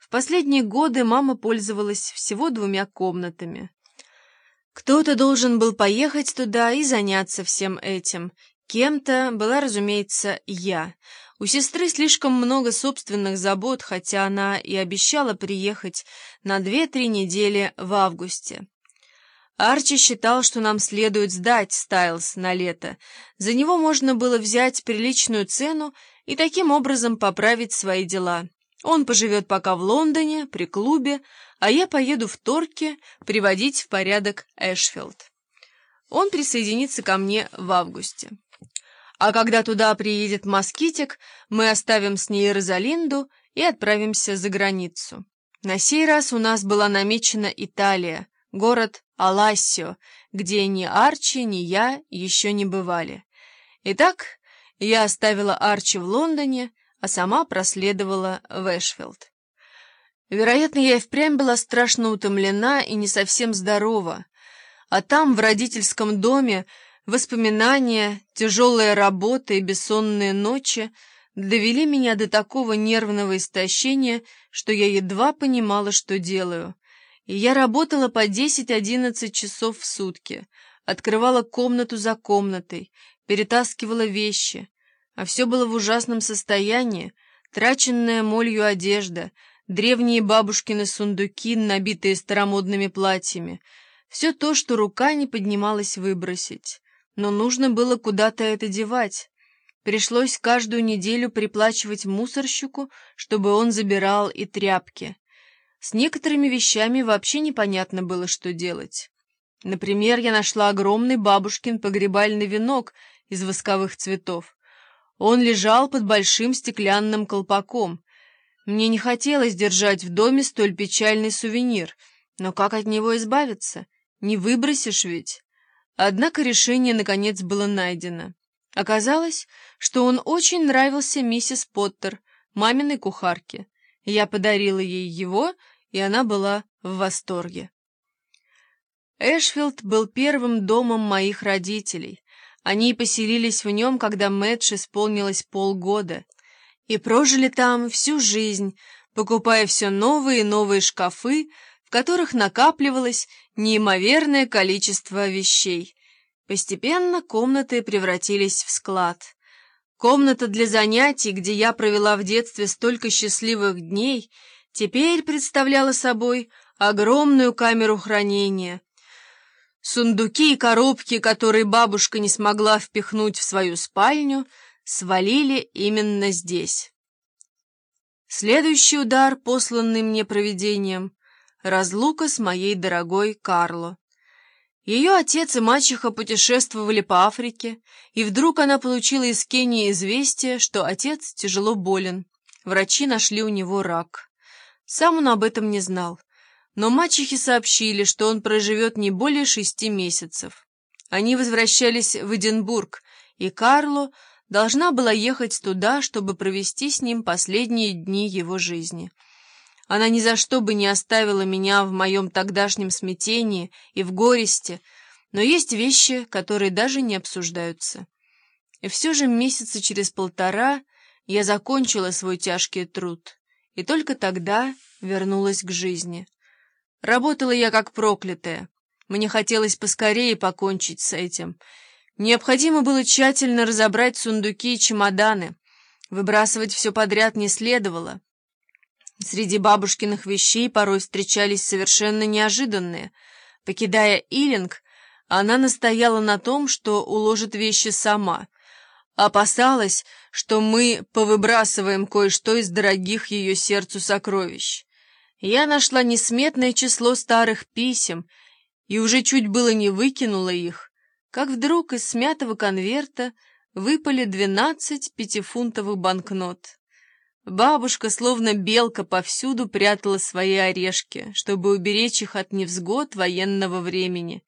В последние годы мама пользовалась всего 2 комнатами. Кто-то должен был поехать туда и заняться всем этим. Кем-то была, разумеется, я. У сестры слишком много собственных забот, хотя она и обещала приехать на 2-3 недели в августе. Арчи считал, что нам следует сдать Стайлс на лето. За него можно было взять приличную цену и таким образом поправить свои дела. Он поживет пока в Лондоне, при клубе, а я поеду в Торки приводить в порядок Эшфилд. Он присоединится ко мне в августе. А когда туда приедет Москитик, мы оставим с ней Розалинду и отправимся за границу. На сей раз у нас была намечена Италия, город Алассио, где ни Арчи, ни я еще не бывали. Итак, я оставила Арчи в Лондоне, а сама проследовала в Эшфилд. Вероятно, я и впрямь была страшно утомлена и не совсем здорова, а там, в родительском доме, воспоминания, тяжелая работа и бессонные ночи довели меня до такого нервного истощения, что я едва понимала, что делаю. И я работала по 10-11 часов в сутки, открывала комнату за комнатой, перетаскивала вещи, а все было в ужасном состоянии: траченная молью одежда, древние бабушкины сундуки, набитые старомодными платьями, все то, что рука не поднималась выбросить. Но нужно было куда-то это девать. Пришлось каждую неделю приплачивать мусорщику, чтобы он забирал и тряпки. С некоторыми вещами вообще непонятно было, что делать. Например, я нашла огромный бабушкин погребальный венок из восковых цветов. Он лежал под большим стеклянным колпаком. Мне не хотелось держать в доме столь печальный сувенир, но как от него избавиться? Не выбросишь ведь. Однако решение, наконец, было найдено. Оказалось, что он очень нравился миссис Поттер, маминой кухарке. Я подарила ей его, и она была в восторге. Эшфилд был первым домом моих родителей. Они поселились в нем, когда Мэдж исполнилось полгода, и прожили там всю жизнь, покупая все новые и новые шкафы, в которых накапливалось неимоверное количество вещей. Постепенно комнаты превратились в склад. Комната для занятий, где я провела в детстве столько счастливых дней, теперь представляла собой огромную камеру хранения. Сундуки и коробки, которые бабушка не смогла впихнуть в свою спальню, свалили именно здесь. Следующий удар, посланный мне провидением — разлука с моей дорогой Карло. Ее отец и мачеха путешествовали по Африке, и вдруг она получила из Кении известие, что отец тяжело болен. Врачи нашли у него рак. Сам он об этом не знал, но мачехи сообщили, что он проживет не более 6 месяцев. Они возвращались в Эдинбург, и Карло должна была ехать туда, чтобы провести с ним последние дни его жизни. Она ни за что бы не оставила меня в моем тогдашнем смятении и в горести, но есть вещи, которые даже не обсуждаются. И все же месяца через 1,5 я закончила свой тяжкий труд, и только тогда вернулась к жизни. Работала я как проклятая. Мне хотелось поскорее покончить с этим. Необходимо было тщательно разобрать сундуки и чемоданы. Выбрасывать все подряд не следовало. Среди бабушкиных вещей порой встречались совершенно неожиданные. Покидая Иллинг, она настояла на том, что уложит вещи сама. Опасалась, что мы повыбрасываем кое-что из дорогих ее сердцу сокровищ. Я нашла несметное число старых писем и уже чуть было не выкинула их, как вдруг из смятого конверта выпали 12 пятифунтовых банкнот. Бабушка, словно белка, повсюду прятала свои орешки, чтобы уберечь их от невзгод военного времени.